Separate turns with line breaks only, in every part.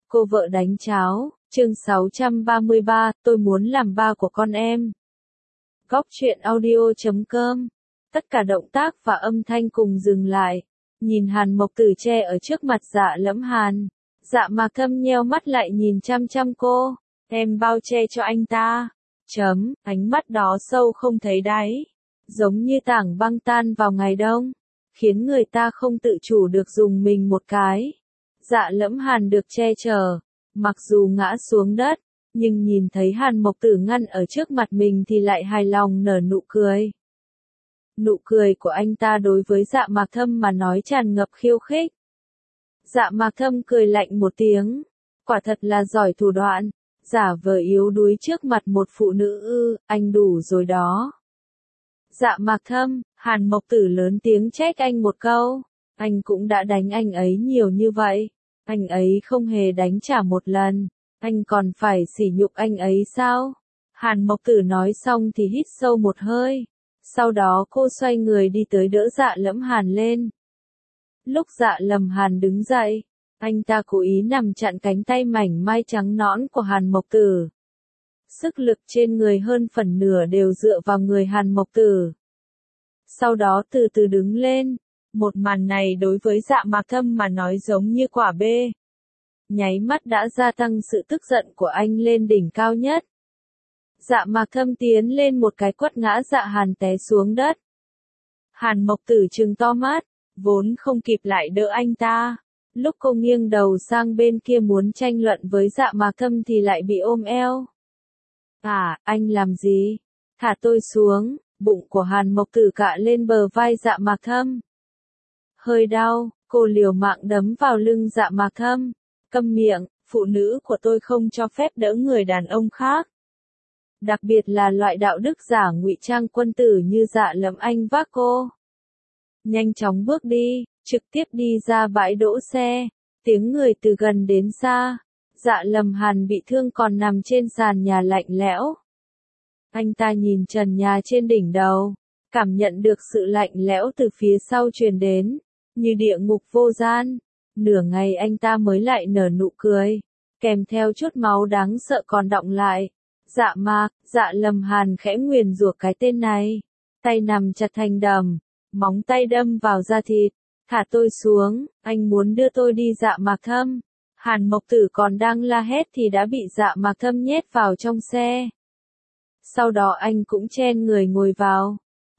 Cô vợ đánh cháo, chương 633, tôi muốn làm ba của con em. Góc truyện audio.com. Tất cả động tác và âm thanh cùng dừng lại. Nhìn Hàn Mộc Tử che ở trước mặt Dạ Lẫm Hàn. Dạ Mạc Thâm nheo mắt lại nhìn chăm chăm cô. Em bao che cho anh ta. Ánh mắt đó sâu không thấy đáy. Giống như tảng băng tan vào ngày đông. Khiến người ta không tự chủ được dùng mình một cái. Dạ Lẫm Hàn được che chở, mặc dù ngã xuống đất, nhưng nhìn thấy Hàn Mộc Tử ngăn ở trước mặt mình thì lại hài lòng nở nụ cười. Nụ cười của anh ta đối với Dạ Mạc Thâm mà nói tràn ngập khiêu khích. Dạ Mạc Thâm cười lạnh một tiếng, quả thật là giỏi thủ đoạn, giả vờ yếu đuối trước mặt một phụ nữ anh đủ rồi đó. Dạ Mạc Thâm, Hàn Mộc Tử lớn tiếng trách anh một câu, anh cũng đã đánh anh ấy nhiều như vậy. Anh ấy không hề đánh trả một lần, anh còn phải sỉ nhục anh ấy sao? Hàn Mộc Tử nói xong thì hít sâu một hơi. Sau đó cô xoay người đi tới đỡ Dạ Lẫm Hàn lên. Lúc Dạ Lẫm Hàn đứng dậy, anh ta cố ý nằm chặn cánh tay mảnh mai trắng nõn của Hàn Mộc Tử. Sức lực trên người hơn phần nửa đều dựa vào người Hàn Mộc Tử. Sau đó từ từ đứng lên. Một màn này đối với Dạ Mạc Thâm mà nói giống như quả bê. Nháy mắt đã gia tăng sự tức giận của anh lên đỉnh cao nhất. Dạ Mạc Thâm tiến lên một cái quất ngã Dạ Hàn té xuống đất. Hàn Mộc Tử trừng to mắt, vốn không kịp lại đỡ anh ta. Lúc cô nghiêng đầu sang bên kia muốn tranh luận với Dạ Mạc Thâm thì lại bị ôm eo. Anh làm gì? Thả tôi xuống, bụng của Hàn Mộc Tử cạ lên bờ vai Dạ Mạc Thâm. Hơi đau, cô liều mạng đấm vào lưng Dạ Mạc Thâm. Câm miệng, phụ nữ của tôi không cho phép đỡ người đàn ông khác. Đặc biệt là loại đạo đức giả ngụy trang quân tử như Dạ Lẫm Anh vác cô. Nhanh chóng bước đi, trực tiếp đi ra bãi đỗ xe. Tiếng người từ gần đến xa. Dạ Lẫm Hàn bị thương còn nằm trên sàn nhà lạnh lẽo. Anh ta nhìn trần nhà trên đỉnh đầu, cảm nhận được sự lạnh lẽo từ phía sau truyền đến. Như địa ngục vô gian, nửa ngày anh ta mới lại nở nụ cười, kèm theo chút máu đáng sợ còn đọng lại. Dạ Lẫm Hàn khẽ nguyền rủa cái tên này, tay nằm chặt thành đầm, móng tay đâm vào da thịt. Thả tôi xuống, anh muốn đưa tôi đi. Dạ Mạc Thâm. Hàn Mộc Tử còn đang la hét thì đã bị Dạ Mạc Thâm nhét vào trong xe. Sau đó anh cũng chen người ngồi vào.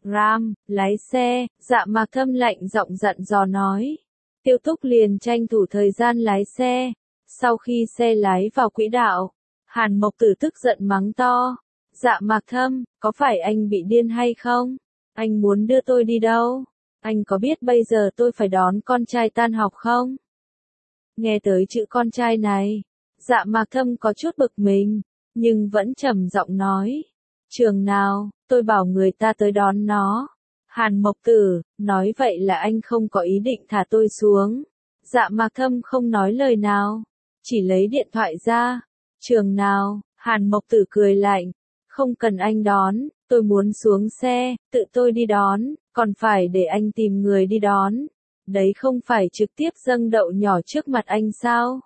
Lái xe, Dạ Mạc Thâm lạnh giọng dặn dò nói. Tiêu Túc liền tranh thủ thời gian lái xe. Sau khi xe lái vào quỹ đạo, Hàn Mộc Tử tức giận mắng to. Dạ Mạc Thâm, có phải anh bị điên hay không? Anh muốn đưa tôi đi đâu? Anh có biết bây giờ tôi phải đón con trai tan học không? Nghe tới chữ con trai này, Dạ Mạc Thâm có chút bực mình, nhưng vẫn trầm giọng nói. Trường nào, tôi bảo người ta tới đón nó. Hàn Mộc Tử, nói vậy là anh không có ý định thả tôi xuống. Dạ Mạc Thâm không nói lời nào, chỉ lấy điện thoại ra. Trường nào, Hàn Mộc Tử cười lạnh. Không cần anh đón, tôi muốn xuống xe, tự tôi đi đón, còn phải để anh tìm người đi đón. Đấy không phải trực tiếp dâng đậu nhỏ trước mặt anh sao?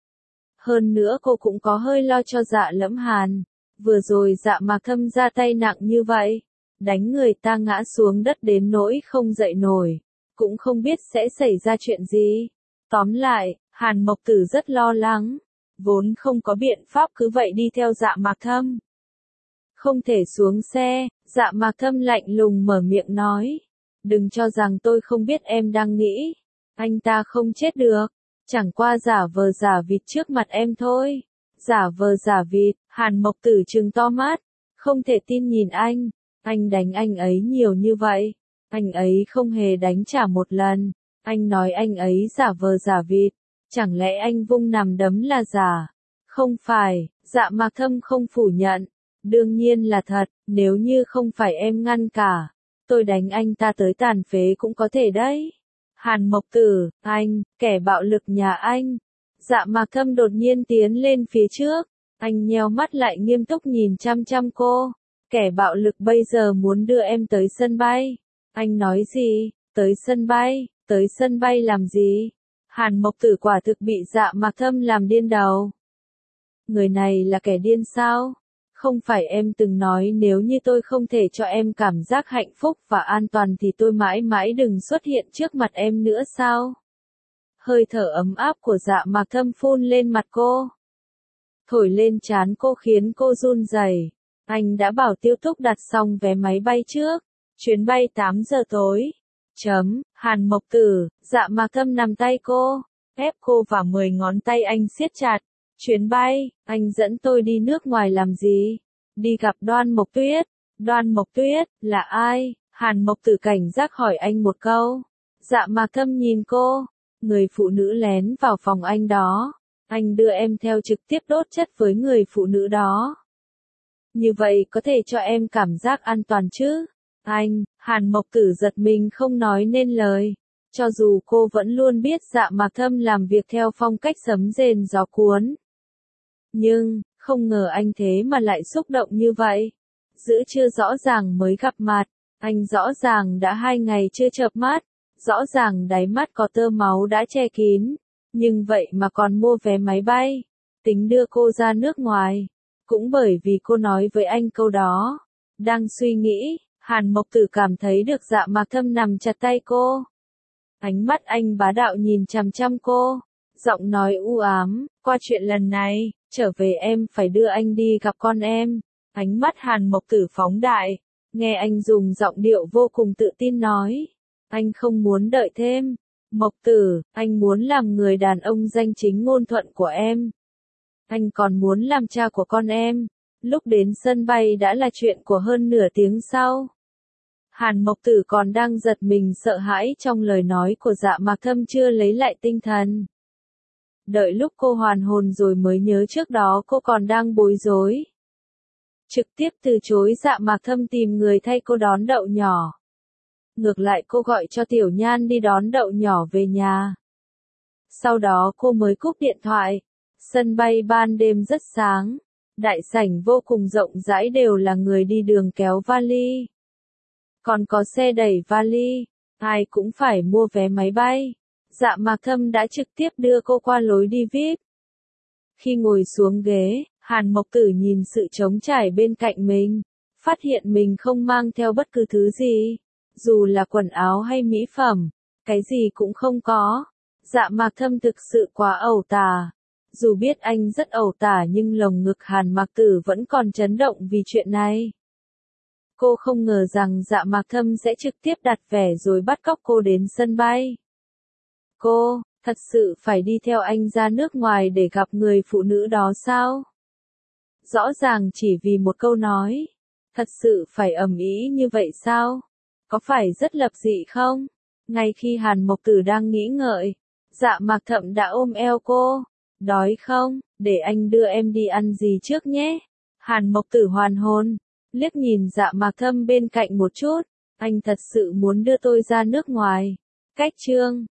Hơn nữa cô cũng có hơi lo cho Dạ Lẫm Hàn. Vừa rồi Dạ Mạc Thâm ra tay nặng như vậy, đánh người ta ngã xuống đất đến nỗi không dậy nổi, cũng không biết sẽ xảy ra chuyện gì. Tóm lại, Hàn Mộc Tử rất lo lắng, vốn không có biện pháp cứ vậy đi theo Dạ Mạc Thâm. Không thể xuống xe, Dạ Mạc Thâm lạnh lùng mở miệng nói. Đừng cho rằng tôi không biết em đang nghĩ. Anh ta không chết được, chẳng qua giả vờ giả vịt trước mặt em thôi. Giả vờ giả vịt, Hàn Mộc Tử trừng to mắt, không thể tin nhìn anh đánh anh ấy nhiều như vậy, anh ấy không hề đánh trả một lần, anh nói anh ấy giả vờ giả vịt, chẳng lẽ anh vung nằm đấm là giả? Không phải, Dạ Mạc Thâm không phủ nhận, đương nhiên là thật, nếu như không phải em ngăn cả, tôi đánh anh ta tới tàn phế cũng có thể đấy. Hàn Mộc Tử, anh, kẻ bạo lực nhà anh. Dạ Mạc Thâm đột nhiên tiến lên phía trước, anh nheo mắt lại nghiêm túc nhìn chăm chăm cô. Kẻ bạo lực bây giờ muốn đưa em tới sân bay. Anh nói gì? Tới sân bay làm gì? Hàn Mộc Tử quả thực bị Dạ Mạc Thâm làm điên đầu. Người này là kẻ điên sao? Không phải em từng nói nếu như tôi không thể cho em cảm giác hạnh phúc và an toàn thì tôi mãi mãi đừng xuất hiện trước mặt em nữa sao? Hơi thở ấm áp của Dạ Mạc Thâm phun lên mặt cô. Thổi lên trán cô khiến cô run rẩy. Anh đã bảo Tiêu Túc đặt xong vé máy bay trước. Chuyến bay 8 giờ tối. Hàn Mộc Tử, Dạ Mạc Thâm nắm tay cô, ép cô vào 10 ngón tay anh siết chặt. Chuyến bay, anh dẫn tôi đi nước ngoài làm gì? Đi gặp Đoan Mộc Tuyết. Đoan Mộc Tuyết, là ai? Hàn Mộc Tử cảnh giác hỏi anh một câu. Dạ Mạc Thâm nhìn cô, người phụ nữ lén vào phòng anh đó. Anh đưa em theo trực tiếp đốt chất với người phụ nữ đó. Như vậy có thể cho em cảm giác an toàn chứ? Anh, Hàn Mộc Tử giật mình không nói nên lời. Cho dù cô vẫn luôn biết Dạ Mạc Thâm làm việc theo phong cách sấm rền gió cuốn. Nhưng, không ngờ anh thế mà lại xúc động như vậy. Giữa trưa rõ ràng mới gặp mặt, anh rõ ràng đã 2 ngày chưa chợp mắt, rõ ràng đáy mắt có tơ máu đã che kín, nhưng vậy mà còn mua vé máy bay, tính đưa cô ra nước ngoài. Cũng bởi vì cô nói với anh câu đó. Đang suy nghĩ, Hàn Mộc Tử cảm thấy được Dạ Mạc Thâm nắm chặt tay cô. Ánh mắt anh bá đạo nhìn chằm chằm cô, giọng nói u ám, qua chuyện lần này, trở về em phải đưa anh đi gặp con em. Ánh mắt Hàn Mộc Tử phóng đại, nghe anh dùng giọng điệu vô cùng tự tin nói. Anh không muốn đợi thêm. Mộc Tử, anh muốn làm người đàn ông danh chính ngôn thuận của em. Anh còn muốn làm cha của con em. Lúc đến sân bay đã là chuyện của hơn nửa tiếng sau. Hàn Mộc Tử còn đang giật mình sợ hãi trong lời nói của Dạ Mạc Thâm chưa lấy lại tinh thần. Đợi lúc cô hoàn hồn rồi mới nhớ trước đó cô còn đang bối rối. Trực tiếp từ chối Dạ Mạc Thâm tìm người thay cô đón Đậu Nhỏ. Ngược lại cô gọi cho Tiểu Nhan đi đón Đậu Nhỏ về nhà. Sau đó cô mới cúp điện thoại. Sân bay ban đêm rất sáng. Đại sảnh vô cùng rộng rãi đều là người đi đường kéo vali. Còn có xe đẩy vali. Ai cũng phải mua vé máy bay. Dạ Mạc Thâm đã trực tiếp đưa cô qua lối đi VIP. Khi ngồi xuống ghế, Hàn Mộc Tử nhìn sự trống trải bên cạnh mình. Phát hiện mình không mang theo bất cứ thứ gì. Dù là quần áo hay mỹ phẩm. Cái gì cũng không có. Dạ Mạc Thâm thực sự quá ẩu tả. Dù biết anh rất ẩu tả nhưng lồng ngực Hàn Mạc Tử vẫn còn chấn động vì chuyện này. Cô không ngờ rằng Dạ Mạc Thâm sẽ trực tiếp đặt vé rồi bắt cóc cô đến sân bay. Cô, thật sự phải đi theo anh ra nước ngoài để gặp người phụ nữ đó sao? Rõ ràng chỉ vì một câu nói. Thật sự phải ầm ĩ như vậy sao? Có phải rất lập dị không? Ngay khi Hàn Mộc Tử đang nghĩ ngợi, Dạ Mạc Thâm đã ôm eo cô. Đói không? Để anh đưa em đi ăn gì trước nhé. Hàn Mộc Tử hoàn hồn, liếc nhìn Dạ Mạc Thâm bên cạnh một chút. Anh thật sự muốn đưa tôi ra nước ngoài. Cách chương